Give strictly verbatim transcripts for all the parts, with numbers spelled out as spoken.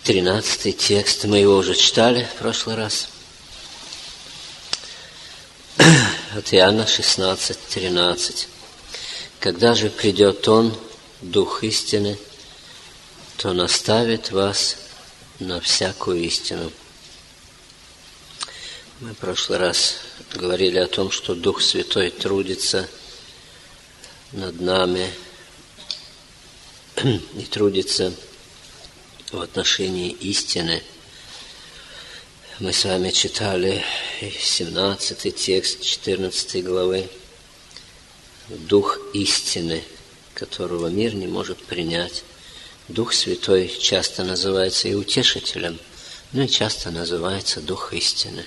тринадцатый текст, мы его уже читали в прошлый раз. От Иоанна шестнадцать, тринадцать. «Когда же придет Он, Дух истины, то наставит вас на всякую истину». Мы в прошлый раз говорили о том, что Дух Святой трудится над нами и трудится в отношении истины. Мы с вами читали семнадцатый текст четырнадцатой главы. Дух истины, которого мир не может принять. Дух Святой часто называется и утешителем, но и часто называется Дух истины.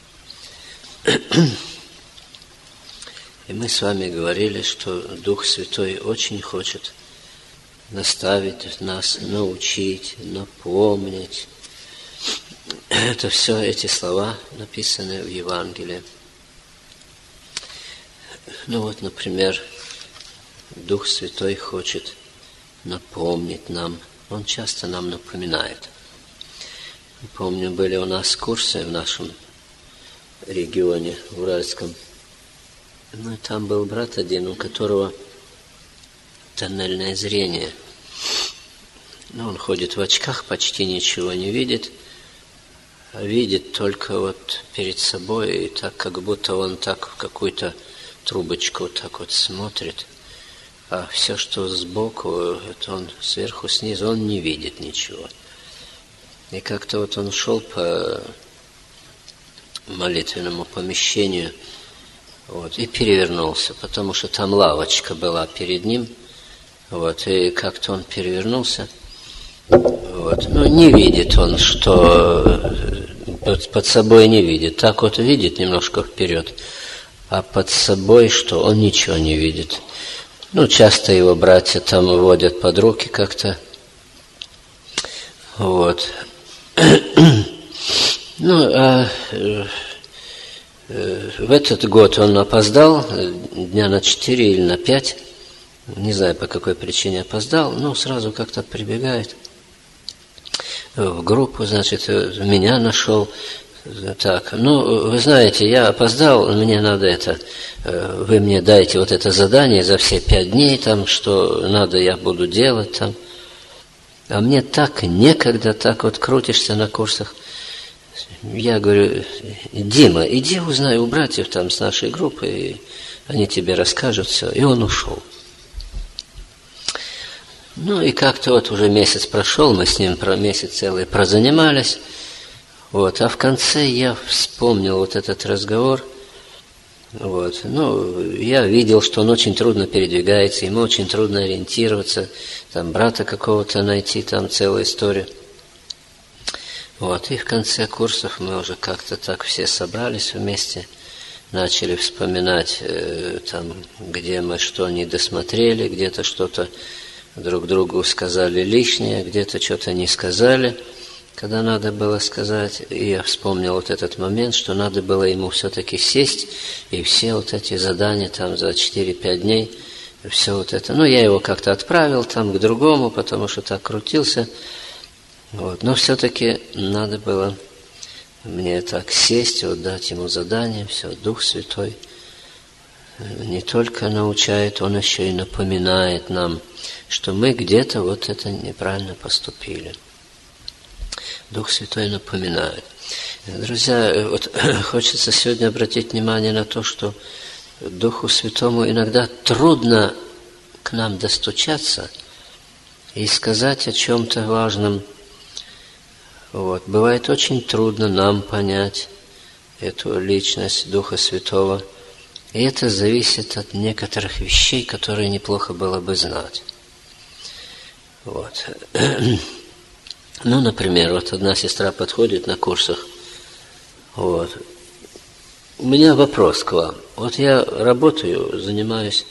И мы с вами говорили, что Дух Святой очень хочет наставить нас, научить, напомнить. Это все эти слова написаны в Евангелии. Ну вот, например, Дух Святой хочет напомнить нам. Он часто нам напоминает. Помню, были у нас курсы в нашем регионе, в Уральском. Ну и там был брат один, у которого тоннельное зрение. Ну, он ходит в очках, почти ничего не видит. А видит только вот перед собой, и так, как будто он так в какую-то трубочку так вот смотрит. А все, что сбоку, это он сверху, снизу, он не видит ничего. И как-то вот он шел по молитвенному помещению, вот, и перевернулся, потому что там лавочка была перед ним, вот, и как-то он перевернулся, вот, ну, не видит он, что под, под собой не видит, так вот видит немножко вперед, а под собой, что он ничего не видит. Ну, часто его братья там водят под руки как-то, вот. Ну, а э, э, в этот год он опоздал дня на четыре или на пять, не знаю, по какой причине опоздал, но сразу как-то прибегает в группу, значит, меня нашел. Так, ну, вы знаете, я опоздал, мне надо это, вы мне дайте вот это задание за все пять дней, там, что надо, я буду делать там. А мне так некогда, так вот крутишься на курсах. Я говорю: Дима, иди узнай у братьев там с нашей группы, и они тебе расскажут все. И он ушел. Ну и как-то вот уже месяц прошел, мы с ним про месяц целый прозанимались. Вот, а в конце я вспомнил вот этот разговор. Вот, ну, я видел, что он очень трудно передвигается, ему очень трудно ориентироваться, там брата какого-то найти, там целая история. Вот, и в конце курсов мы уже как-то так все собрались вместе, начали вспоминать, э, там, где мы что не досмотрели, где-то что-то друг другу сказали лишнее, где-то что-то не сказали, когда надо было сказать. И я вспомнил вот этот момент, что надо было ему все-таки сесть, и все вот эти задания там за четыре-пять дней, все вот это. Ну, я его как-то отправил там к другому, потому что так крутился. Вот. Но все-таки надо было мне так сесть, вот дать ему задание, все, Дух Святой не только научает, Он еще и напоминает нам, что мы где-то вот это неправильно поступили. Дух Святой напоминает. Друзья, вот хочется сегодня обратить внимание на то, что Духу Святому иногда трудно к нам достучаться и сказать о чем-то важном. Вот. Бывает очень трудно нам понять эту личность Духа Святого. И это зависит от некоторых вещей, которые неплохо было бы знать. Вот. Ну, например, вот одна сестра подходит на курсах. Вот. У меня вопрос к вам. Вот я работаю, занимаюсь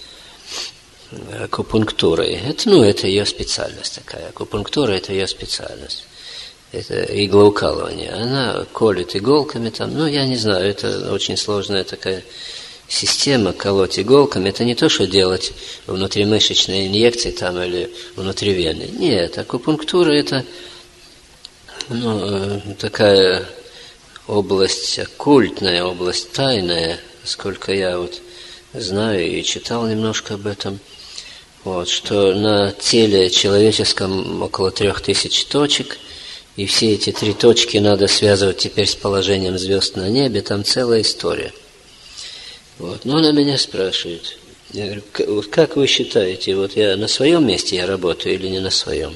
акупунктурой. Это, ну, это ее специальность такая. Акупунктура – это ее специальность. Это иглоукалывание. Она колет иголками там. Ну, я не знаю, это очень сложная такая система, колоть иголками. Это не то, что делать внутримышечные инъекции там или внутривенные. Нет, акупунктура – это Ну, такая область оккультная, область тайная, сколько я вот знаю и читал немножко об этом, вот, что на теле человеческом около трех тысяч точек, и все эти три точки надо связывать теперь с положением звезд на небе, там целая история. Вот. Но она меня спрашивает, я говорю, как вы считаете, вот я на своем месте я работаю или не на своем?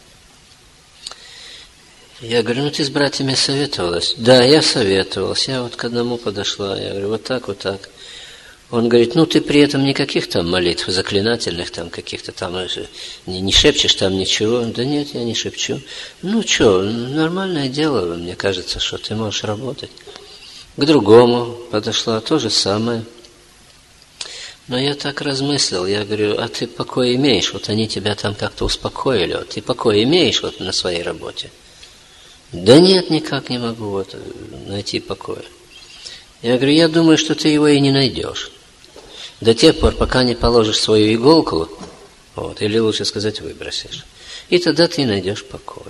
Я говорю, ну ты с братьями советовалась? Да, я советовалась, я вот к одному подошла, я говорю, вот так, вот так. Он говорит, ну ты при этом никаких там молитв заклинательных, там каких-то там, не, не шепчешь там ничего. Да нет, я не шепчу. Ну что, нормальное дело, мне кажется, что ты можешь работать. К другому подошла, то же самое. Но я так размыслил, я говорю, а ты покой имеешь? Вот они тебя там как-то успокоили, вот ты покой имеешь вот на своей работе? Да нет, никак не могу вот найти покоя. Я говорю, я думаю, что ты его и не найдешь. До тех пор, пока не положишь свою иголку, вот, или лучше сказать, выбросишь. И тогда ты найдешь покой.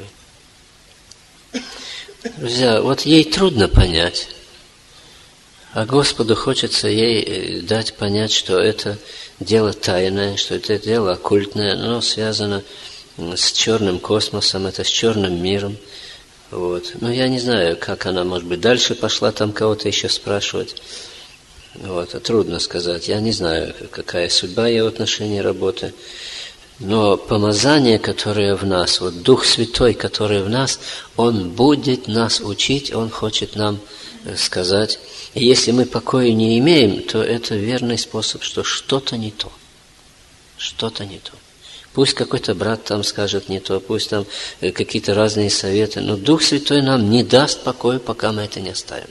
Друзья, вот ей трудно понять, а Господу хочется ей дать понять, что это дело тайное, что это дело оккультное, но связано с черным космосом, это с черным миром. Вот. Но я не знаю, как она, может быть, дальше пошла там кого-то еще спрашивать. Вот. Трудно сказать. Я не знаю, какая судьба ее в отношении работы. Но помазание, которое в нас, вот Дух Святой, который в нас, Он будет нас учить, Он хочет нам сказать. И если мы покоя не имеем, то это верный способ, что что-то не то. Что-то не то. Пусть какой-то брат там скажет не то, пусть там какие-то разные советы, но Дух Святой нам не даст покоя, пока мы это не оставим.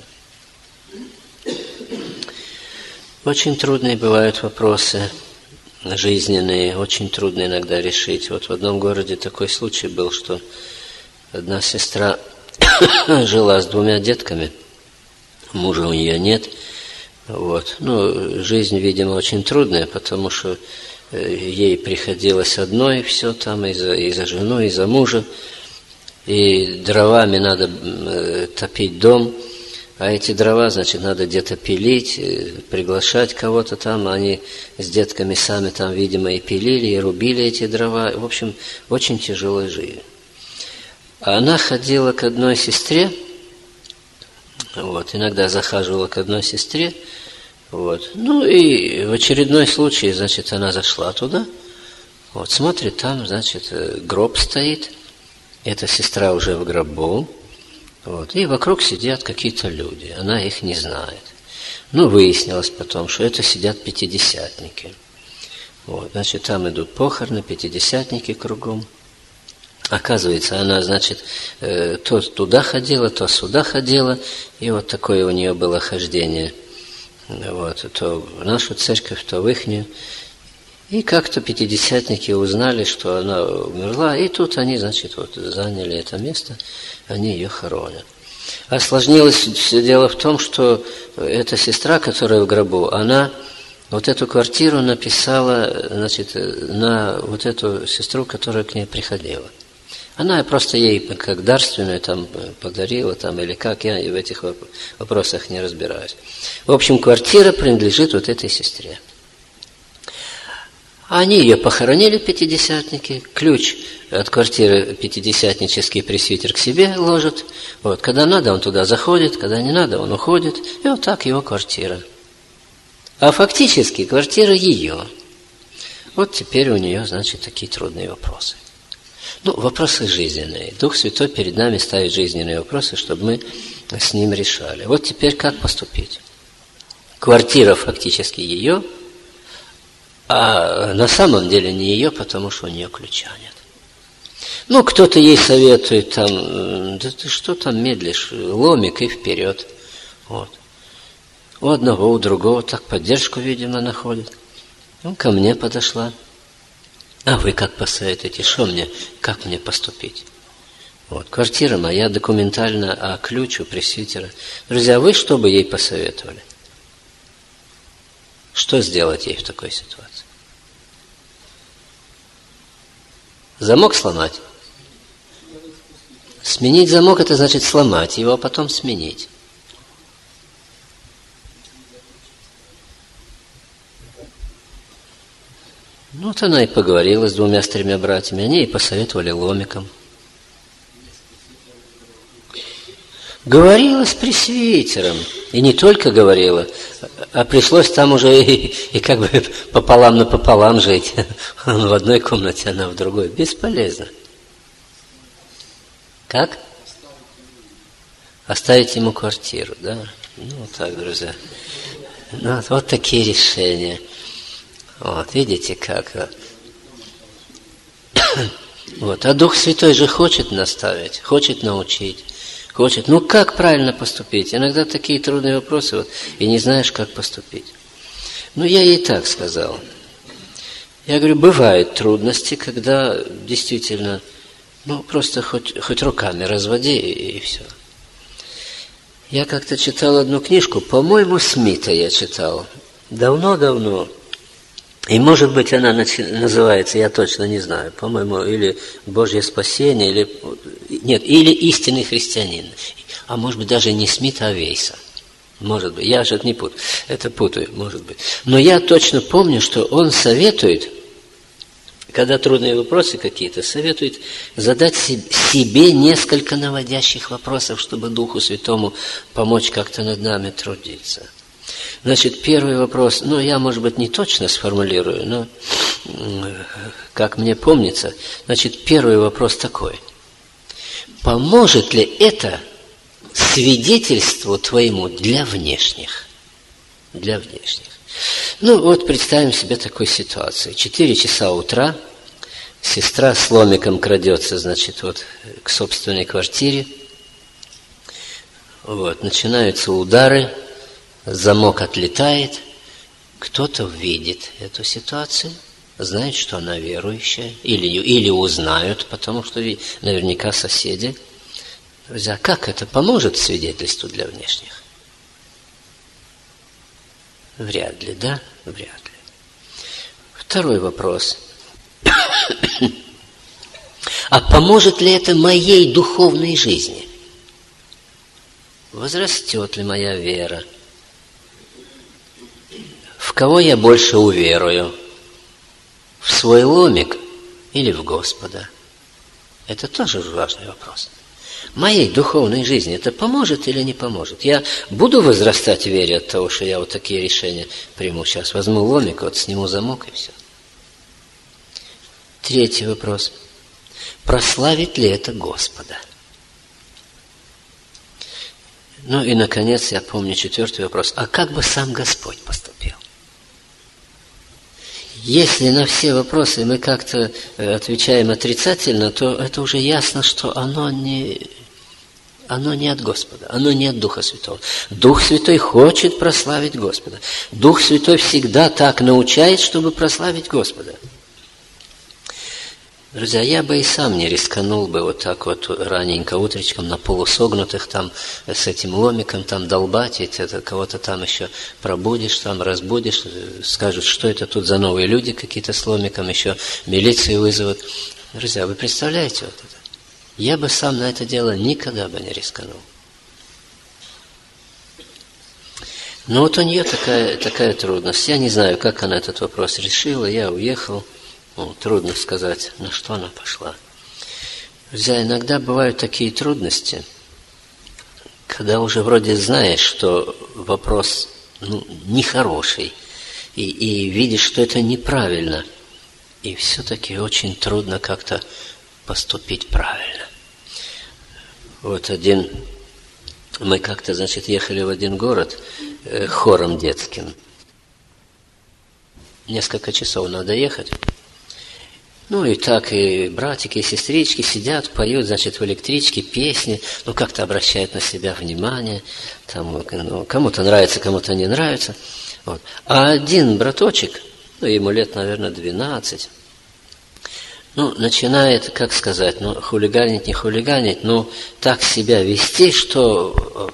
Очень трудные бывают вопросы жизненные, очень трудно иногда решить. Вот в одном городе такой случай был, что одна сестра жила с двумя детками, мужа у нее нет. Вот. Ну, жизнь, видимо, очень трудная, потому что ей приходилось одной все там, и за, и за жену, и за мужа. И дровами надо топить дом, а эти дрова, значит, надо где-то пилить, приглашать кого-то там. Они с детками сами там, видимо, и пилили, и рубили эти дрова. В общем, очень тяжелая жизнь. А она ходила к одной сестре, вот, иногда захаживала к одной сестре, вот. Ну и в очередной случай, значит, она зашла туда, вот, смотрит, там, значит, гроб стоит, эта сестра уже в гробу, вот, и вокруг сидят какие-то люди, она их не знает. Ну, выяснилось потом, что это сидят пятидесятники. Вот, значит, там идут похороны, пятидесятники кругом. Оказывается, она, значит, то туда ходила, то сюда ходила, и вот такое у нее было хождение. Вот, то в нашу церковь, то в ихнюю. И как-то пятидесятники узнали, что она умерла, и тут они, значит, вот заняли это место, они ее хоронят. Осложнилось все дело в том, что эта сестра, которая в гробу, она вот эту квартиру написала, значит, на вот эту сестру, которая к ней приходила. Она просто ей как дарственную там подарила, там, или как, я в этих вопросах не разбираюсь. В общем, квартира принадлежит вот этой сестре. Они ее похоронили, пятидесятники, ключ от квартиры пятидесятнический пресвитер к себе ложит. Вот, когда надо, он туда заходит, когда не надо, он уходит. И вот так его квартира. А фактически квартира ее. Вот теперь у нее, значит, такие трудные вопросы. Ну, вопросы жизненные. Дух Святой перед нами ставит жизненные вопросы, чтобы мы с ним решали. Вот теперь как поступить? Квартира фактически ее, а на самом деле не ее, потому что у нее ключа нет. Ну, кто-то ей советует там, да ты что там медлишь, ломик и вперед. Вот. У одного, у другого так поддержку, видимо, находит. Ну, ко мне подошла. А вы как посоветуете, что мне, как мне поступить? Вот, квартира моя документально, а ключ у пресвитера. Друзья, вы что бы ей посоветовали? Что сделать ей в такой ситуации? Замок сломать? Сменить замок – это значит сломать его, а потом сменить. Ну, вот она и поговорила с двумя, с тремя братьями. Они и посоветовали ломиком. Говорила с пресвитером. И не только говорила, а пришлось там уже и, и как бы пополам напополам жить. Он в одной комнате, она в другой. Бесполезно. Как? Оставить ему квартиру, да? Ну, вот так, друзья. Ну, вот, вот такие решения. Вот, видите, как. Вот. А Дух Святой же хочет наставить, хочет научить, хочет. Ну, как правильно поступить? Иногда такие трудные вопросы, вот, и не знаешь, как поступить. Ну, я ей так сказал. Я говорю, бывают трудности, когда действительно, ну, просто хоть, хоть руками разводи, и, и все. Я как-то читал одну книжку, по-моему, Смита я читал. Давно-давно. И, может быть, она называется, я точно не знаю, по-моему, или «Божье спасение», или... Нет, или «Истинный христианин». А может быть, даже не Смита, а Вейса. Может быть, я же это не путаю, это путаю, может быть. Но я точно помню, что он советует, когда трудные вопросы какие-то, советует задать себе несколько наводящих вопросов, чтобы Духу Святому помочь как-то над нами трудиться. Значит, первый вопрос, ну, я, может быть, не точно сформулирую, но, как мне помнится, значит, первый вопрос такой. Поможет ли это свидетельству твоему для внешних? Для внешних. Ну, вот представим себе такую ситуацию. Четыре часа утра, сестра с ломиком крадется, значит, вот к собственной квартире. Вот, начинаются удары. Замок отлетает, кто-то видит эту ситуацию, знает, что она верующая, или, или узнают, потому что наверняка соседи. Друзья, как это поможет свидетельству для внешних? Вряд ли, да? Вряд ли. Второй вопрос. А поможет ли это моей духовной жизни? Возрастет ли моя вера? В кого я больше уверую? В свой ломик или в Господа? Это тоже важный вопрос. Моей духовной жизни это поможет или не поможет? Я буду возрастать в вере от того, что я вот такие решения приму. Сейчас возьму ломик, вот сниму замок и все. Третий вопрос. Прославит ли это Господа? Ну и, наконец, я помню четвертый вопрос. А как бы сам Господь поступил? Если на все вопросы мы как-то отвечаем отрицательно, то это уже ясно, что оно не, оно не от Господа, оно не от Духа Святого. Дух Святой хочет прославить Господа. Дух Святой всегда так научает, чтобы прославить Господа. Друзья, я бы и сам не рисканул бы вот так вот раненько утречком на полусогнутых там с этим ломиком там долбать, и это кого-то там еще пробудишь, там разбудишь, скажут, что это тут за новые люди какие-то с ломиком, еще милицию вызовут. Друзья, вы представляете вот это? Я бы сам на это дело никогда бы не рисканул. Но вот у нее такая, такая трудность. Я не знаю, как она этот вопрос решила, я уехал. Ну, трудно сказать, на что она пошла. Друзья, иногда бывают такие трудности, когда уже вроде знаешь, что вопрос ну, нехороший, и, и видишь, что это неправильно, и все-таки очень трудно как-то поступить правильно. Вот один, мы как-то, значит, ехали в один город э, хором детским. Несколько часов надо ехать. Ну и так и братики, и сестрички сидят, поют, значит, в электричке песни, ну как-то обращают на себя внимание, там, ну, кому-то нравится, кому-то не нравится. Вот. А один браточек, ну ему лет, наверное, двенадцать, ну, начинает, как сказать, ну, хулиганить, не хулиганить, но так себя вести, что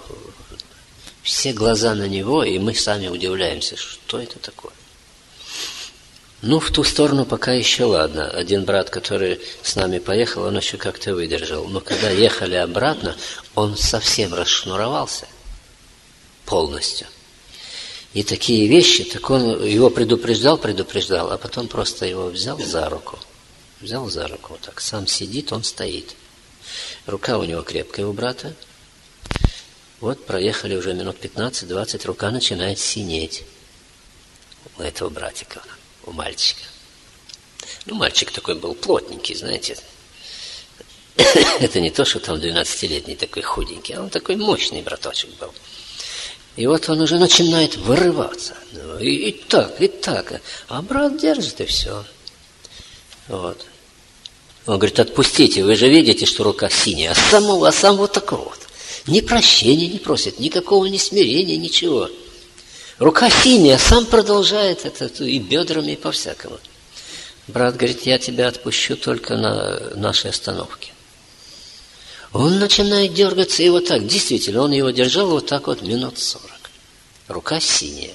все глаза на него, и мы сами удивляемся, что это такое. Ну, в ту сторону пока еще ладно. Один брат, который с нами поехал, он еще как-то выдержал. Но когда ехали обратно, он совсем расшнуровался полностью. И такие вещи, так он его предупреждал, предупреждал, а потом просто его взял за руку. Взял за руку вот так. Сам сидит, он стоит. Рука у него крепкая у брата. Вот проехали уже минут пятнадцать-двадцать, рука начинает синеть у этого братика, у мальчика. Ну, мальчик такой был плотненький, знаете. Это не то, что там двенадцатилетний такой худенький, а он такой мощный браточек был. И вот он уже начинает вырываться. И, и так, и так. А брат держит, и все. Вот. Он говорит, отпустите, вы же видите, что рука синяя, а самого, а сам вот такого вот. Ни прощения не просит, никакого ни смирения, ничего. Рука синяя, сам продолжает это и бедрами, и по-всякому. Брат говорит, я тебя отпущу только на нашей остановке. Он начинает дергаться, и вот так, действительно, он его держал вот так вот минут сорок. Рука синяя.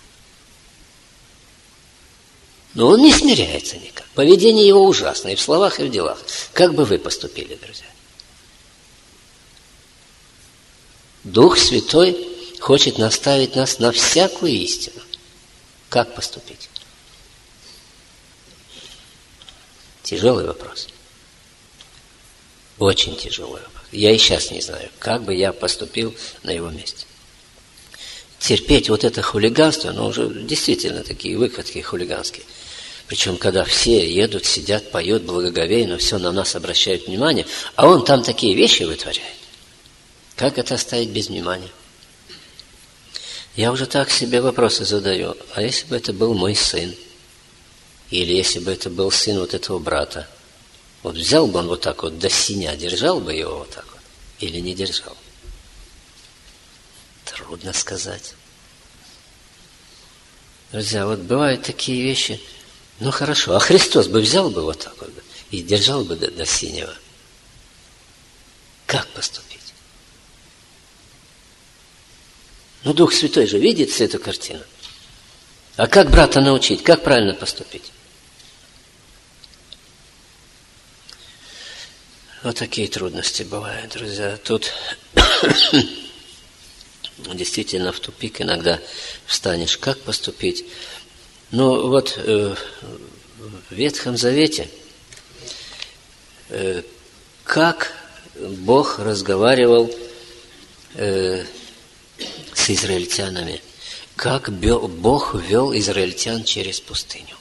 Но он не смиряется никак. Поведение его ужасное и в словах, и в делах. Как бы вы поступили, друзья? Дух Святой хочет наставить нас на всякую истину. Как поступить? Тяжелый вопрос. Очень тяжелый вопрос. Я и сейчас не знаю, как бы я поступил на его месте. Терпеть вот это хулиганство, оно уже действительно такие выходки хулиганские. Причем, когда все едут, сидят, поют благоговейно, все на нас обращают внимание, а он там такие вещи вытворяет. Как это оставить без внимания? Я уже так себе вопросы задаю. А если бы это был мой сын? Или если бы это был сын вот этого брата? Вот взял бы он вот так вот до синя, держал бы его вот так вот? Или не держал? Трудно сказать. Друзья, вот бывают такие вещи. Ну хорошо, а Христос бы взял бы вот так вот и держал бы до, до синего. Как поступить? Ну, Дух Святой же видит всю эту картину. А как брата научить? Как правильно поступить? Вот такие трудности бывают, друзья. Тут действительно в тупик иногда встанешь. Как поступить? Ну, вот э, в Ветхом Завете э, как Бог разговаривал э, с израильтянами, как Бог вел израильтян через пустыню.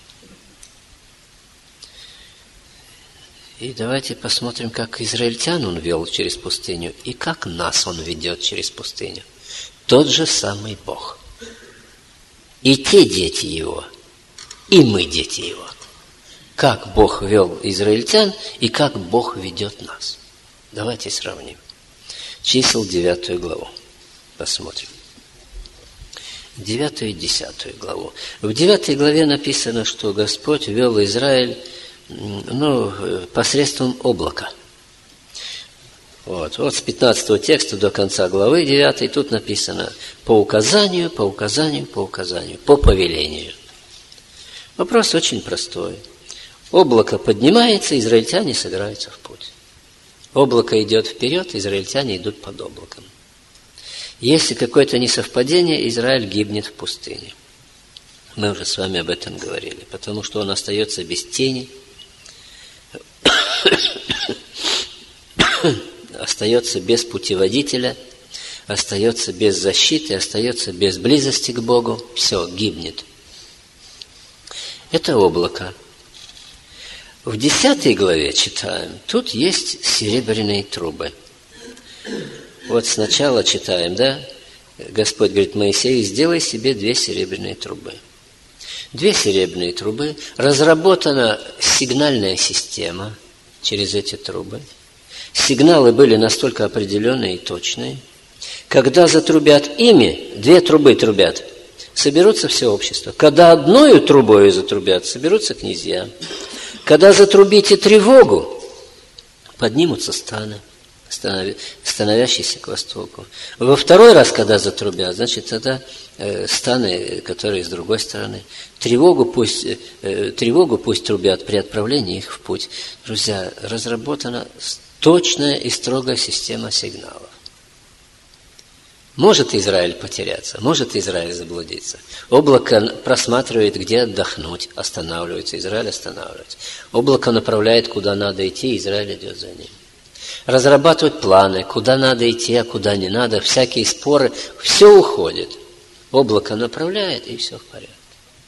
И давайте посмотрим, как израильтян Он вел через пустыню, и как нас Он ведет через пустыню. Тот же самый Бог. И те дети Его, и мы дети Его. Как Бог вел израильтян, и как Бог ведет нас. Давайте сравним. Чисел девятую главу. Посмотрим. Девятую и десятую главу. В девятой главе написано, что Господь вел Израиль ну, посредством облака. Вот. вот с пятнадцатого текста до конца главы девятой тут написано по указанию, по указанию, по указанию, по повелению. Вопрос очень простой. Облако поднимается, израильтяне собираются в путь. Облако идет вперед, израильтяне идут под облаком. Если какое-то несовпадение, Израиль гибнет в пустыне. Мы уже с вами об этом говорили, потому что он остается без тени, остается без путеводителя, остается без защиты, остается без близости к Богу, все, гибнет. Это облако. В десятой главе читаем, тут есть серебряные трубы. Вот сначала читаем, да? Господь говорит Моисею, сделай себе две серебряные трубы. Две серебряные трубы. Разработана сигнальная система через эти трубы. Сигналы были настолько определенные и точные. Когда затрубят ими, две трубы трубят, соберутся все общество. Когда одною трубою затрубят, соберутся князья. Когда затрубите тревогу, поднимутся станы. становящийся к востоку. Во второй раз, когда затрубят, значит, тогда э, станы, которые с другой стороны. Тревогу пусть, э, тревогу пусть трубят при отправлении их в путь. Друзья, разработана точная и строгая система сигналов. Может Израиль потеряться, может Израиль заблудиться. Облако просматривает, где отдохнуть, останавливается, Израиль останавливается. Облако направляет, куда надо идти, Израиль идет за ним. Разрабатывать планы, куда надо идти, а куда не надо, всякие споры, все уходит. Облако направляет, и все в порядке.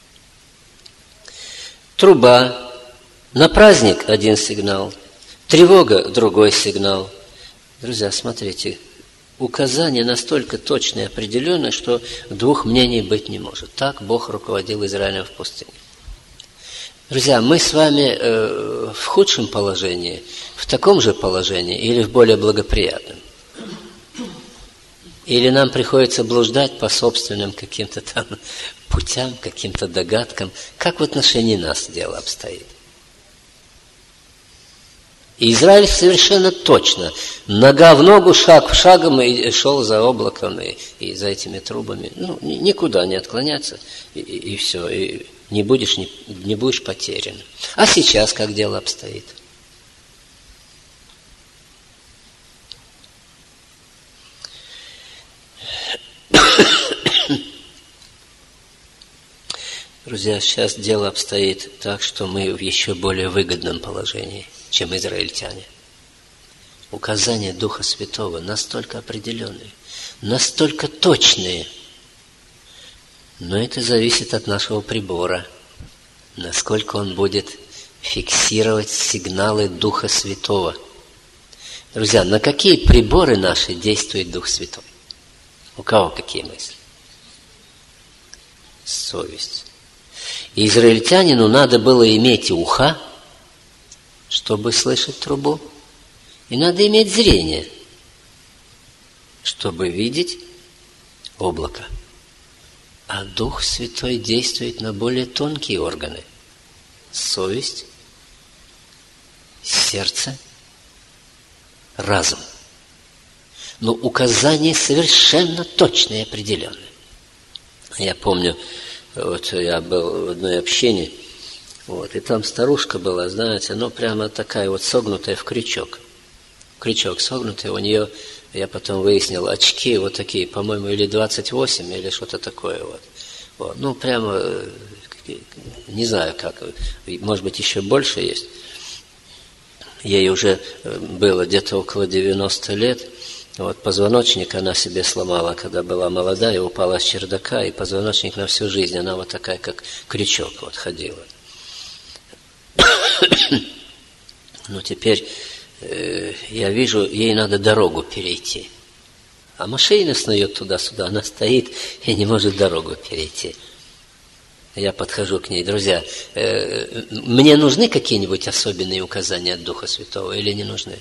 Труба. На праздник один сигнал, тревога другой сигнал. Друзья, смотрите, указание настолько точное и определенное, что двух мнений быть не может. Так Бог руководил Израилем в пустыне. Друзья, мы с вами э, в худшем положении, в таком же положении или в более благоприятном? Или нам приходится блуждать по собственным каким-то там путям, каким-то догадкам? Как в отношении нас дело обстоит? И Израиль совершенно точно, нога в ногу, шаг в шагом и шел за облаком и, и за этими трубами. Ну, никуда не отклоняться, и, и, и все, и не будешь, не, не будешь потерян. А сейчас как дело обстоит? Друзья, сейчас дело обстоит так, что мы в еще более выгодном положении, чем израильтяне. Указания Духа Святого настолько определенные, настолько точные, но это зависит от нашего прибора, насколько он будет фиксировать сигналы Духа Святого. Друзья, на какие приборы наши действует Дух Святой? У кого какие мысли? Совесть. И израильтянину надо было иметь уха, чтобы слышать трубу, и надо иметь зрение, чтобы видеть облако. А Дух Святой действует на более тонкие органы. Совесть, сердце, разум. Но указания совершенно точные и определенные. Я помню, вот я был в одной общине, вот, и там старушка была, знаете, ну прямо такая вот согнутая в крючок. Крючок согнутый, у нее, я потом выяснил, очки вот такие, по-моему, или двадцать восемь, или что-то такое вот. Вот. Ну, прямо, не знаю как, может быть, еще больше есть. Ей уже было где-то около девяноста лет. Вот, позвоночник она себе сломала, когда была молодая, упала с чердака, и позвоночник на всю жизнь, она вот такая, как крючок, вот ходила. Ну, теперь э, я вижу, ей надо дорогу перейти. А машина снует туда-сюда, она стоит и не может дорогу перейти. Я подхожу к ней, друзья, э, мне нужны какие-нибудь особенные указания от Духа Святого или не нужны?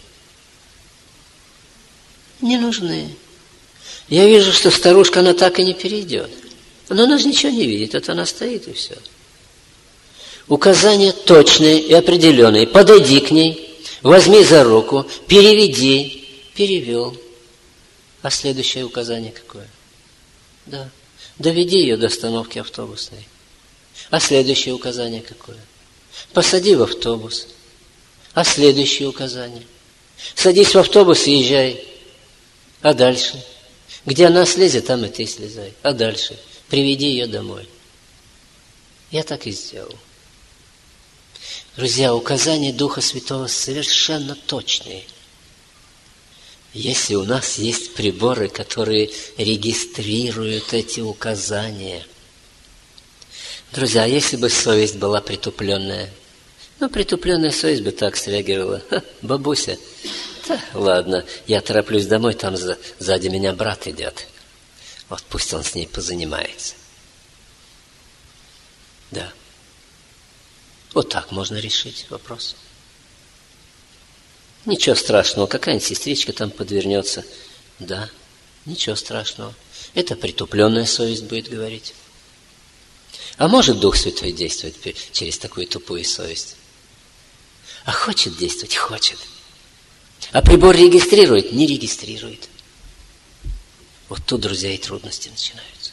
Не нужны. Я вижу, что старушка, она так и не перейдет. Но она же ничего не видит, это она стоит и все. Указания точные и определенные. Подойди к ней, возьми за руку, переведи. Перевел. А следующее указание какое? Да. Доведи ее до остановки автобусной. А следующее указание какое? Посади в автобус. А следующее указание? Садись в автобус и езжай. А дальше? Где она слезет, там и ты слезай. А дальше? Приведи ее домой. Я так и сделал. Друзья, указания Духа Святого совершенно точные. Если у нас есть приборы, которые регистрируют эти указания. Друзья, если бы совесть была притупленная, ну, притупленная совесть бы так среагировала. Ха, бабуся, да, ладно, я тороплюсь домой, там за, сзади меня брат идет. Вот пусть он с ней позанимается. Да. Вот так можно решить вопрос. Ничего страшного, какая-нибудь сестричка там подвернется. Да, ничего страшного. Это притупленная совесть будет говорить. А может Дух Святой действовать через такую тупую совесть? А хочет действовать? Хочет. А прибор регистрирует? Не регистрирует. Вот тут, друзья, и трудности начинаются.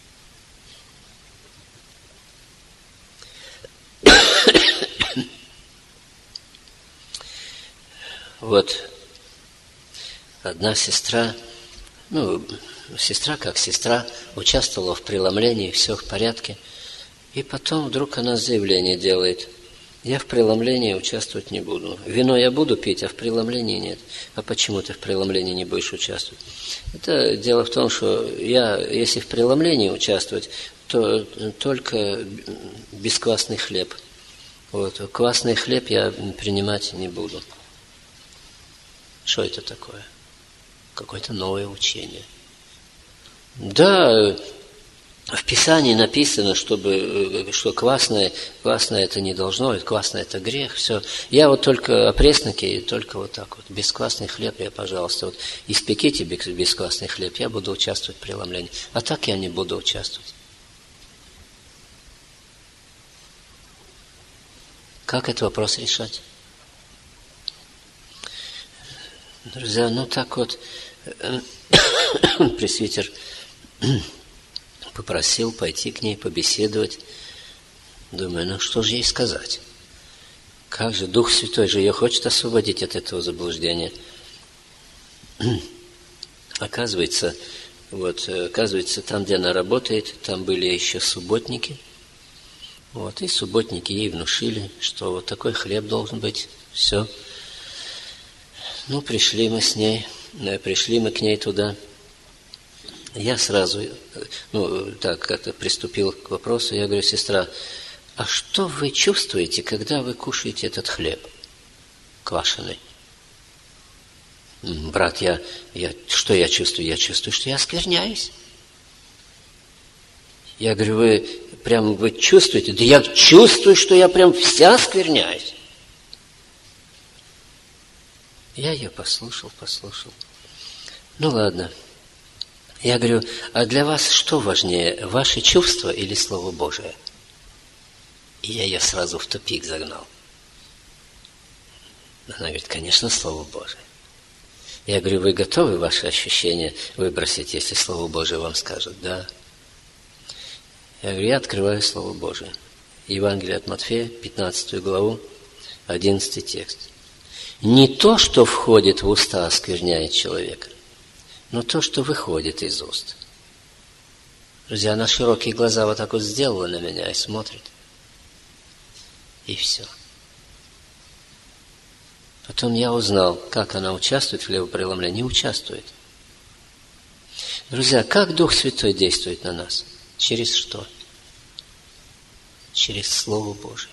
Вот одна сестра, ну, сестра как сестра, участвовала в преломлении, все в порядке. И потом вдруг она заявление делает: я в преломлении участвовать не буду. Вино я буду пить, а в преломлении нет. А почему ты в преломлении не будешь участвовать? Это дело в том, что я, если в преломлении участвовать, то только бесквасный хлеб. Вот. Квасный хлеб я принимать не буду. Что это такое? Какое-то новое учение. Да, в Писании написано, чтобы, что квасное, квасное это не должно, квасное это грех, все. Я вот только опресники, только вот так вот. Бесквасный хлеб я, пожалуйста, вот испеките бесквасный хлеб, я буду участвовать в преломлении. А так я не буду участвовать. Как этот вопрос решать? Друзья, ну так вот, пресвитер попросил пойти к ней, побеседовать. Думаю, ну что же ей сказать? Как же Дух Святой же ее хочет освободить от этого заблуждения. Оказывается, вот, оказывается, там, где она работает, там были еще субботники. Вот, и субботники ей внушили, что вот такой хлеб должен быть. Все. Ну, пришли мы с ней, пришли мы к ней туда. Я сразу, ну, так как-то приступил к вопросу, я говорю: сестра, а что вы чувствуете, когда вы кушаете этот хлеб квашеный? Брат, я, я, что я чувствую? Я чувствую, что я оскверняюсь. Я говорю: вы прям вы чувствуете? Да я чувствую, что я прям вся оскверняюсь. Я ее послушал, послушал. Ну ладно. Я говорю: а для вас что важнее, ваши чувства или Слово Божие? И я ее сразу в тупик загнал. Она говорит: конечно, Слово Божие. Я говорю: вы готовы ваши ощущения выбросить, если Слово Божие вам скажет? Да. Я говорю: я открываю Слово Божие. Евангелие от Матфея, пятнадцатую главу, одиннадцатый текст. Не то, что входит в уста, оскверняет человека, но то, что выходит из уст. Друзья, она широкие глаза вот так вот сделала на меня и смотрит. И все. Потом я узнал, как она участвует в хлебопреломлении. Не участвует. Друзья, как Дух Святой действует на нас? Через что? Через Слово Божие.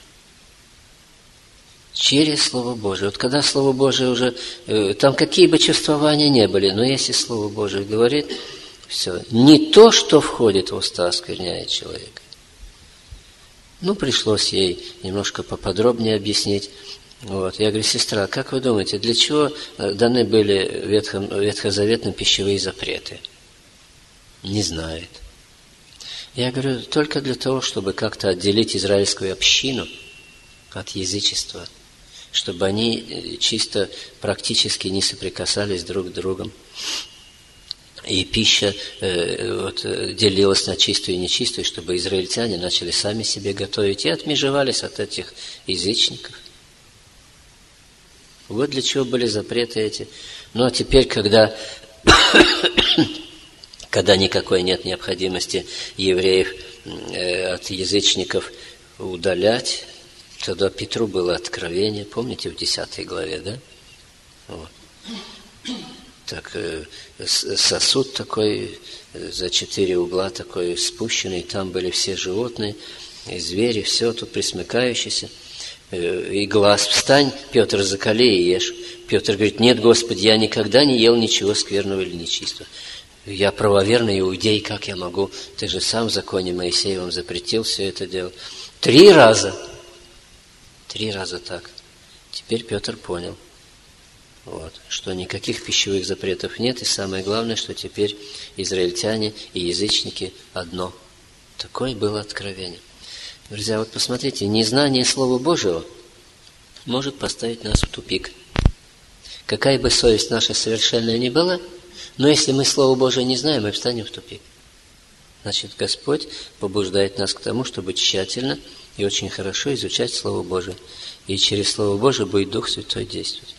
Через Слово Божие. Вот когда Слово Божие уже, э, там какие бы чувствования не были, но если Слово Божие говорит, все. Не то, что входит в уста, оскверняет человека. Ну, пришлось ей немножко поподробнее объяснить. Вот. Я говорю: сестра, как вы думаете, для чего даны были ветхом, ветхозаветным пищевые запреты? Не знает. Я говорю: только для того, чтобы как-то отделить израильскую общину от язычества, чтобы они чисто практически не соприкасались друг с другом. И пища э, вот, делилась на чистую и нечистую, чтобы израильтяне начали сами себе готовить и отмежевались от этих язычников. Вот для чего были запреты эти. Ну, а теперь, когда, когда никакой нет необходимости евреев э, от язычников удалять, тогда Петру было откровение, помните, в десятой главе, да? Вот. Так, сосуд такой, за четыре угла такой спущенный, там были все животные, и звери, все тут присмыкающиеся. И глаз: встань, Петр, закали и ешь. Петр говорит: нет, Господи, я никогда не ел ничего скверного или нечистого. Я правоверный иудей, как я могу? Ты же сам в законе Моисеевом запретил все это делать. Три раза. Три раза так. Теперь Петр понял, вот, что никаких пищевых запретов нет, и самое главное, что теперь израильтяне и язычники одно. Такое было откровение. Друзья, вот посмотрите, незнание Слова Божьего может поставить нас в тупик. Какая бы совесть наша совершенная ни была, но если мы Слово Божие не знаем, мы встанем в тупик. Значит, Господь побуждает нас к тому, чтобы тщательно и очень хорошо изучать Слово Божие. И через Слово Божие будет Дух Святой действовать.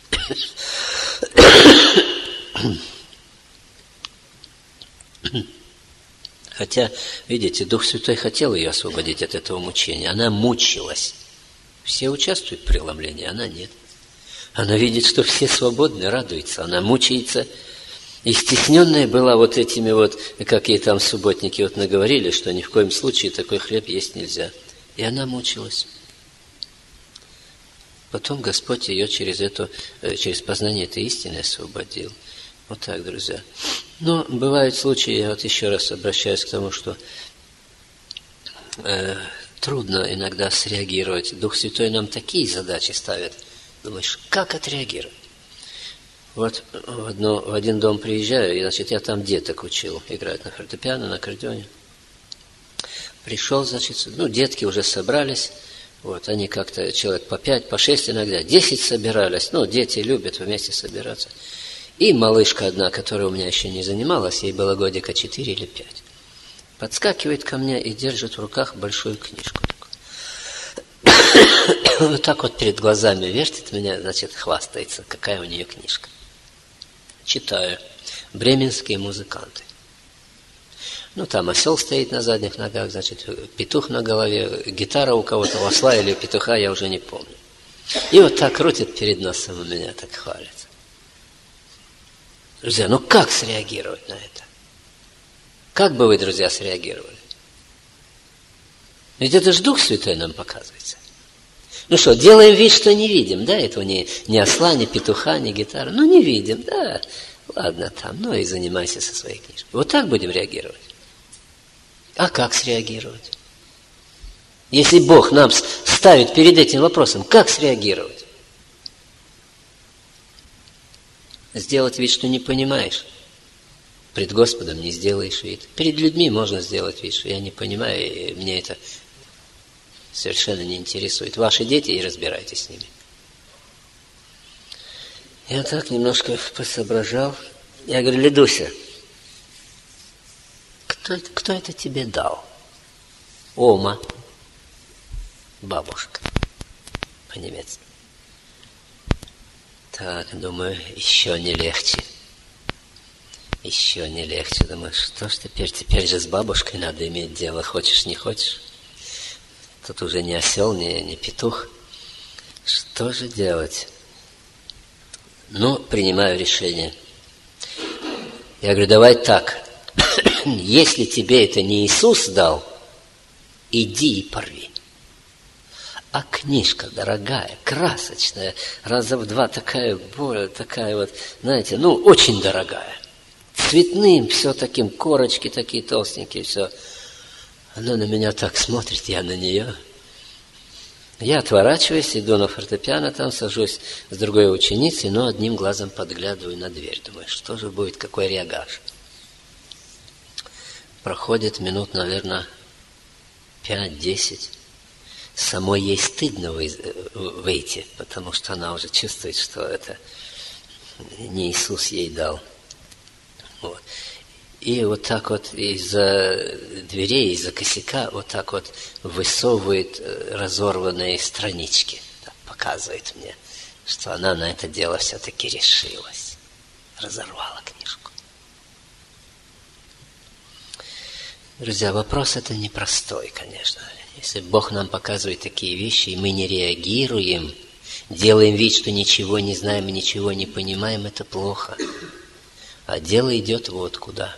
Хотя, видите, Дух Святой хотел ее освободить от этого мучения. Она мучилась. Все участвуют в преломлении, она нет. Она видит, что все свободны, радуется. Она мучается. И стесненная была вот этими вот, как ей там субботники вот наговорили, что ни в коем случае такой хлеб есть нельзя. И она мучилась. Потом Господь ее через это, через познание этой истины освободил. Вот так, друзья. Но бывают случаи, я вот еще раз обращаюсь к тому, что э, трудно иногда среагировать. Дух Святой нам такие задачи ставит. Думаешь, как отреагировать? Вот в, одно, в один дом приезжаю, и, значит, я там деток учил играть на фортепиано, на аккордеоне. Пришел, значит, ну, детки уже собрались, вот, они как-то, человек по пять, по шесть иногда, десять собирались, ну, дети любят вместе собираться. И малышка одна, которая у меня еще не занималась, ей было годика четыре или пять, подскакивает ко мне и держит в руках большую книжку. Вот так вот перед глазами вертит меня, значит, хвастается, какая у нее книжка. Читаю. Бременские музыканты. Ну, там осел стоит на задних ногах, значит, петух на голове, гитара у кого-то, осла или петуха, я уже не помню. И вот так крутит перед носом у меня, так хвалится. Друзья, ну как среагировать на это? Как бы вы, друзья, среагировали? Ведь это же Дух Святой нам показывается. Ну что, делаем вид, что не видим, да, этого ни, ни осла, ни петуха, ни гитары. Ну, не видим, да, ладно там, ну и занимайся со своей книжкой. Вот так будем реагировать. А как среагировать? Если Бог нам ставит перед этим вопросом, как среагировать? Сделать вид, что не понимаешь. Пред Господом не сделаешь вид. Перед людьми можно сделать вид, что я не понимаю, и мне это совершенно не интересует. Ваши дети, и разбирайтесь с ними. Я так немножко посоображал. Я говорю, Ледуся, кто, кто это тебе дал? Ома. Бабушка. По-немецки. Так, думаю, еще не легче. Еще не легче. Думаю, что ж теперь? Теперь же с бабушкой надо иметь дело, хочешь, не хочешь. Тут уже не осел, не, не петух. Что же делать? Ну, принимаю решение. Я говорю, давай так. Если тебе это не Иисус дал, иди и порви. А книжка дорогая, красочная, раза в два такая, более такая вот, знаете, ну, очень дорогая. Цветным, все таким, корочки такие толстенькие, все. Она на меня так смотрит, я на нее. Я отворачиваюсь, иду на фортепиано, там сажусь с другой ученицей, но одним глазом подглядываю на дверь. Думаю, что же будет, какой реагаж. Проходит минут, наверное, пять-десять. Самой ей стыдно выйти, потому что она уже чувствует, что это не Иисус ей дал. Вот. И вот так вот из-за дверей, из-за косяка вот так вот высовывает разорванные странички. Так, показывает мне, что она на это дело все-таки решилась. Разорвала книжку. Друзья, вопрос это непростой, конечно. Если Бог нам показывает такие вещи, и мы не реагируем, делаем вид, что ничего не знаем и ничего не понимаем, это плохо. А дело идет вот куда.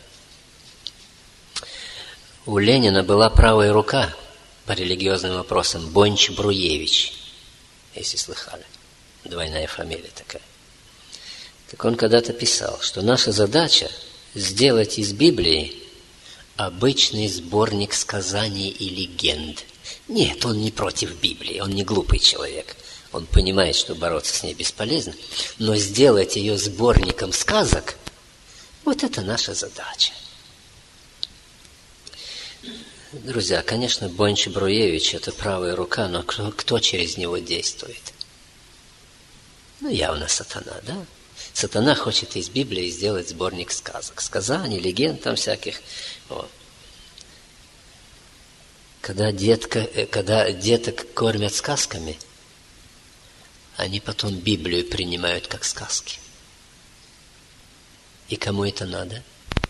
У Ленина была правая рука по религиозным вопросам, Бонч-Бруевич, если слыхали. Двойная фамилия такая. Так он когда-то писал, что наша задача сделать из Библии обычный сборник сказаний и легенд. Нет, он не против Библии, он не глупый человек. Он понимает, что бороться с ней бесполезно. Но сделать ее сборником сказок, вот это наша задача. Друзья, конечно, Бонч-Бруевич – это правая рука, но кто, кто через него действует? Ну, явно сатана, да? Сатана хочет из Библии сделать сборник сказок, сказаний, легенд там всяких. Вот. Когда, детка, когда деток кормят сказками, они потом Библию принимают как сказки. И кому это надо?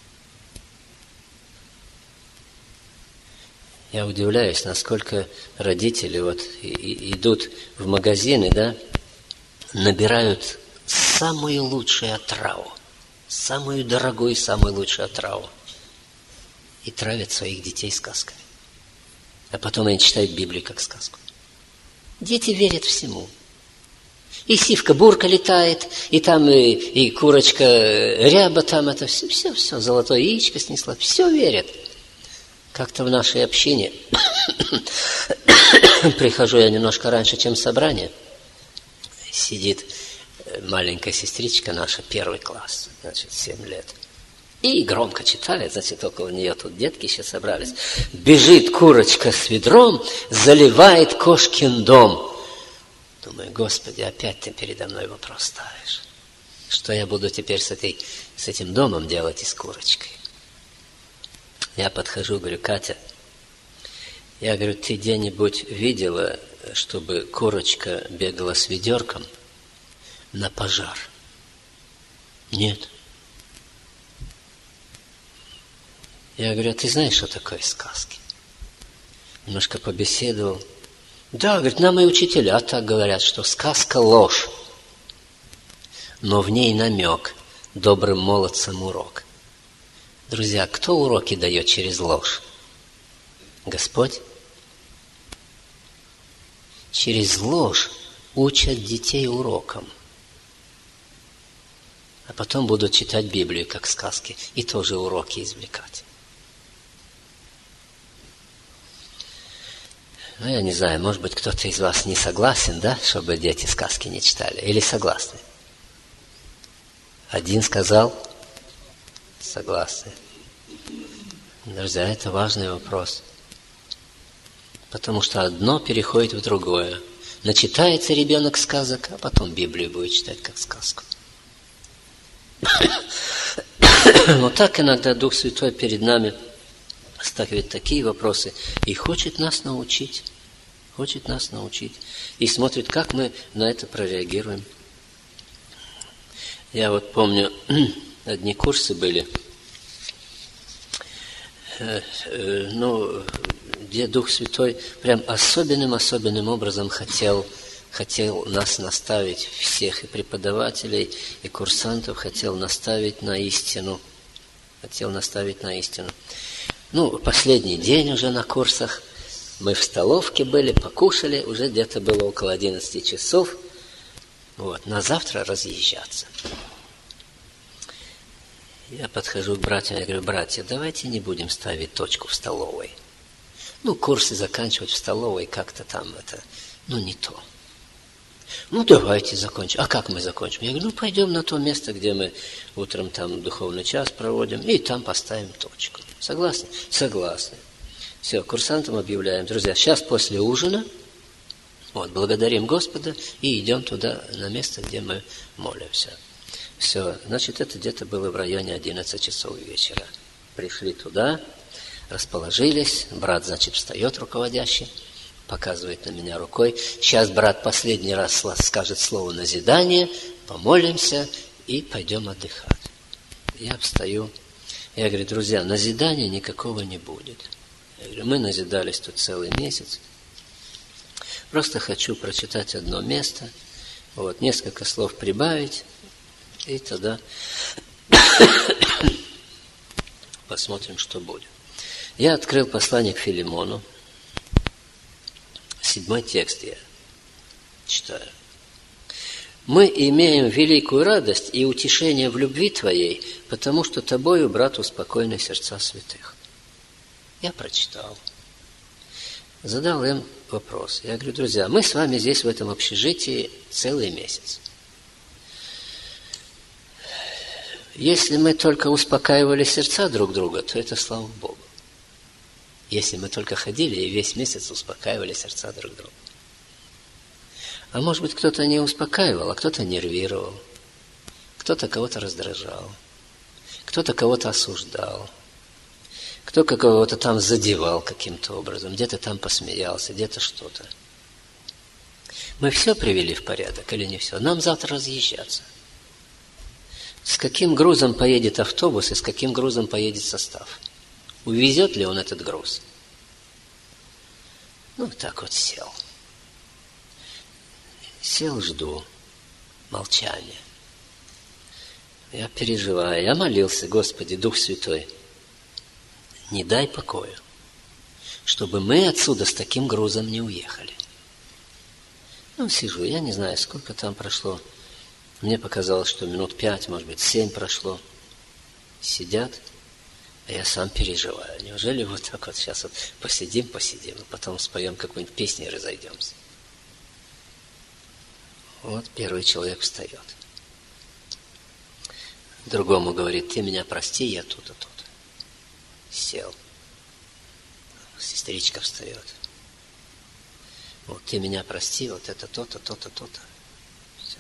Я удивляюсь, насколько родители вот и, и, идут в магазины, да, набирают самую лучшую отраву, самую дорогую и самую лучшую отраву и травят своих детей сказками. А потом они читают Библию как сказку. Дети верят всему. И сивка-бурка летает, и там и, и курочка-ряба, там это все, все, все, золотое яичко снесла, все верят. Как-то в нашей общине прихожу я немножко раньше, чем собрание. Сидит маленькая сестричка наша, первый класс, значит, семь лет. И громко читает, значит, около нее тут детки еще собрались. Бежит курочка с ведром, заливает кошкин дом. Думаю, Господи, опять ты передо мной вопрос ставишь. Что я буду теперь с, этой, с этим домом делать и с курочкой? Я подхожу, говорю, Катя, я говорю, ты где-нибудь видела, чтобы курочка бегала с ведерком на пожар? Нет. Я говорю, а ты знаешь, что такое сказки? Немножко побеседовал. Да, говорит, нам и учителя так говорят, что сказка ложь, но в ней намек, добрым молодцам урок. Друзья, кто уроки дает через ложь? Господь. Через ложь учат детей урокам. А потом будут читать Библию как сказки и тоже уроки извлекать. Ну, я не знаю, может быть, кто-то из вас не согласен, да, чтобы дети сказки не читали, или согласны? Один сказал, согласны. Друзья, это важный вопрос. Потому что одно переходит в другое. Начитается ребенок сказок, а потом Библию будет читать как сказку. Вот так иногда Дух Святой перед нами ставит такие вопросы и хочет нас научить. Хочет нас научить. И смотрит, как мы на это прореагируем. Я вот помню, одни курсы были, ну, где Дух Святой прям особенным-особенным образом хотел, хотел нас наставить, всех и преподавателей, и курсантов, хотел наставить на истину. Хотел наставить на истину. Ну, последний день уже на курсах. Мы в столовке были, покушали, уже где-то было около одиннадцати часов. Вот, на завтра разъезжаться. Я подхожу к братьям, я говорю, братья, давайте не будем ставить точку в столовой. Ну, курсы заканчивать в столовой как-то там это, ну, не то. Ну, давайте закончим. А как мы закончим? Я говорю, ну, пойдем на то место, где мы утром там духовный час проводим, и там поставим точку. Согласны? Согласны. Все, курсантам объявляем. Друзья, сейчас после ужина, вот, благодарим Господа и идем туда, на место, где мы молимся. Все, значит, это где-то было в районе одиннадцати часов вечера. Пришли туда, расположились, брат, значит, встает руководящий, показывает на меня рукой. Сейчас брат последний раз скажет слово назидание, помолимся и пойдем отдыхать. Я встаю. Я говорю, друзья, назидания никакого не будет. Я говорю, мы назидались тут целый месяц. Просто хочу прочитать одно место, вот, несколько слов прибавить, и тогда посмотрим, что будет. Я открыл послание к Филимону. Седьмой текст я читаю. Мы имеем великую радость и утешение в любви Твоей, потому что Тобою, брат, успокоены сердца святых. Я прочитал. Задал им вопрос. Я говорю, друзья, мы с вами здесь в этом общежитии целый месяц. Если мы только успокаивали сердца друг друга, то это слава Богу. Если мы только ходили и весь месяц успокаивали сердца друг друга. А может быть, кто-то не успокаивал, а кто-то нервировал, кто-то кого-то раздражал, кто-то кого-то осуждал, кто-то кого-то там задевал каким-то образом, где-то там посмеялся, где-то что-то. Мы все привели в порядок или не все? Нам завтра разъезжаться. С каким грузом поедет автобус и с каким грузом поедет состав? Увезет ли он этот груз? Ну, так вот сел. Сел, жду. Молчание. Я переживаю. Я молился: Господи, Дух Святой, не дай покоя, чтобы мы отсюда с таким грузом не уехали. Ну, сижу, я не знаю, сколько там прошло. Мне показалось, что минут пять, может быть, семь прошло. Сидят, а я сам переживаю. Неужели вот так вот сейчас вот посидим, посидим, а потом споем какую-нибудь песню и разойдемся? Вот первый человек встает. Другому говорит: ты меня прости, я тут и тут. Сел. Сестричка встает. Вот ты меня прости, вот это то-то, то-то, то-то. Все.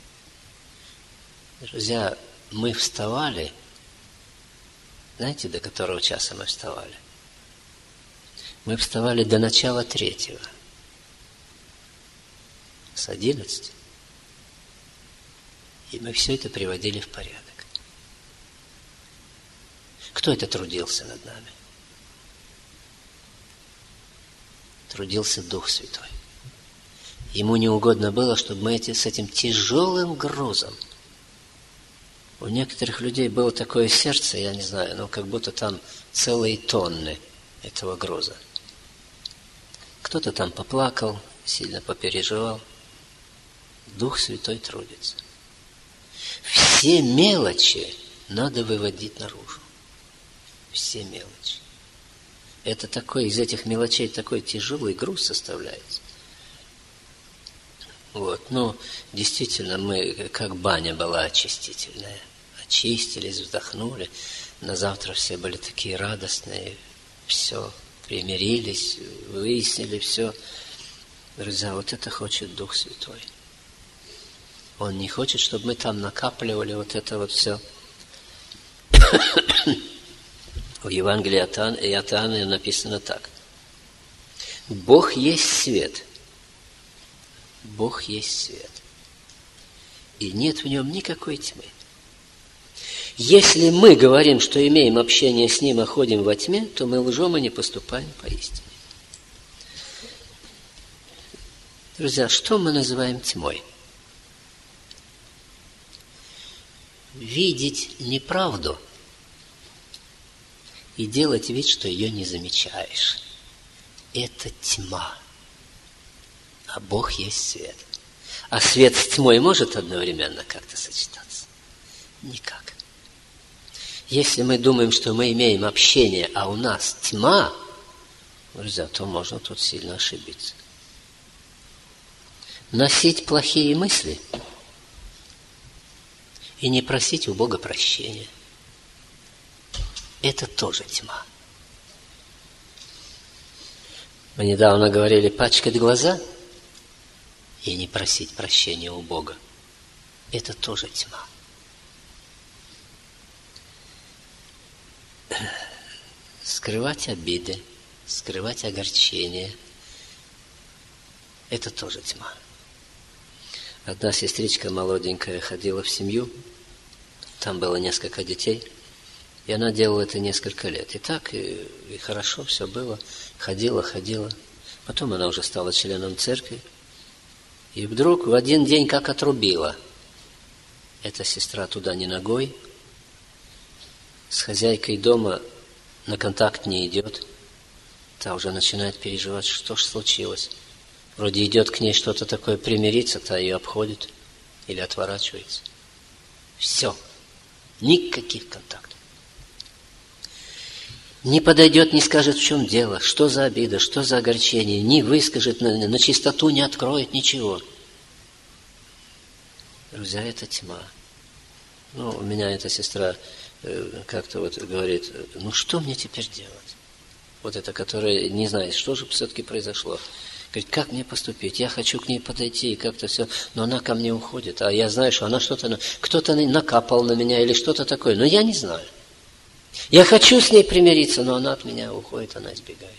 Друзья, мы вставали, знаете, до которого часа мы вставали? Мы вставали до начала третьего. С одиннадцати. И мы все это приводили в порядок. Кто это трудился над нами? Трудился Дух Святой. Ему не угодно было, чтобы мы эти, с этим тяжелым грузом. У некоторых людей было такое сердце, я не знаю, ну как будто там целые тонны этого груза. Кто-то там поплакал, сильно попереживал. Дух Святой трудится. Все мелочи надо выводить наружу. Все мелочи. Это такой, из этих мелочей такой тяжелый груз составляется. Вот, ну, действительно, мы, как баня была очистительная. Очистились, вздохнули. На завтра все были такие радостные. Все, примирились, выяснили все. Друзья, вот это хочет Дух Святой. Он не хочет, чтобы мы там накапливали вот это вот все. В Евангелии от Иоанна написано так. Бог есть свет. Бог есть свет. И нет в нем никакой тьмы. Если мы говорим, что имеем общение с Ним, а ходим во тьме, то мы лжем и не поступаем поистине. Друзья, что мы называем тьмой? Видеть неправду и делать вид, что ее не замечаешь. Это тьма. А Бог есть свет. А свет с тьмой может одновременно как-то сочетаться? Никак. Если мы думаем, что мы имеем общение, а у нас тьма, друзья, то можно тут сильно ошибиться. Носить плохие мысли и не просить у Бога прощения – это тоже тьма. Мы недавно говорили пачкать глаза и не просить прощения у Бога – это тоже тьма. Скрывать обиды, скрывать огорчения – это тоже тьма. Одна сестричка молоденькая ходила в семью, там было несколько детей, и она делала это несколько лет. И так, и, и хорошо все было, ходила, ходила. Потом она уже стала членом церкви, и вдруг в один день как отрубила. Эта сестра туда не ногой, с хозяйкой дома на контакт не идет. Та уже начинает переживать, что ж случилось. Вроде идет к ней что-то такое примириться, та ее обходит или отворачивается. Все. Никаких контактов. Не подойдет, не скажет, в чем дело, что за обида, что за огорчение, не выскажет, на, на чистоту не откроет ничего. Друзья, это тьма. Ну, у меня эта сестра э, как-то вот говорит, ну что мне теперь делать? Вот это, которая не знает, что же все-таки произошло. Говорит, как мне поступить? Я хочу к ней подойти и как-то все, но она ко мне уходит, а я знаю, что она что-то, кто-то накапал на меня или что-то такое, но я не знаю. Я хочу с ней примириться, но она от меня уходит, она избегает.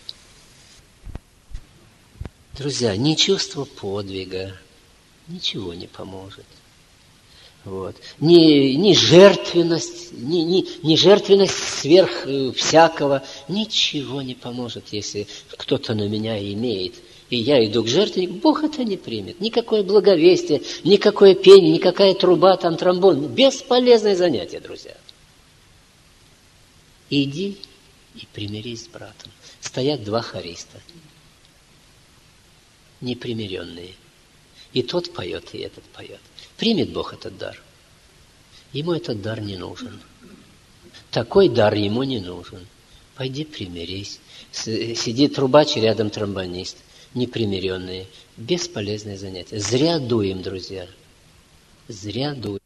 Друзья, ни чувство подвига ничего не поможет. Вот. Ни, ни жертвенность, ни, ни, ни жертвенность сверх всякого, ничего не поможет, если кто-то на меня имеет. И я иду к жертвеннику, Бог это не примет. Никакое благовестие, никакое пение, никакая труба, там тромбон. Бесполезное занятие, друзья. Иди и примирись с братом. Стоят два хориста, непримиренные. И тот поет, и этот поет. Примет Бог этот дар. Ему этот дар не нужен. Такой дар ему не нужен. Пойди примирись. Сидит трубач, рядом тромбонист. Непримиренные. Бесполезное занятие. Зря дуем, друзья. Зря дуем.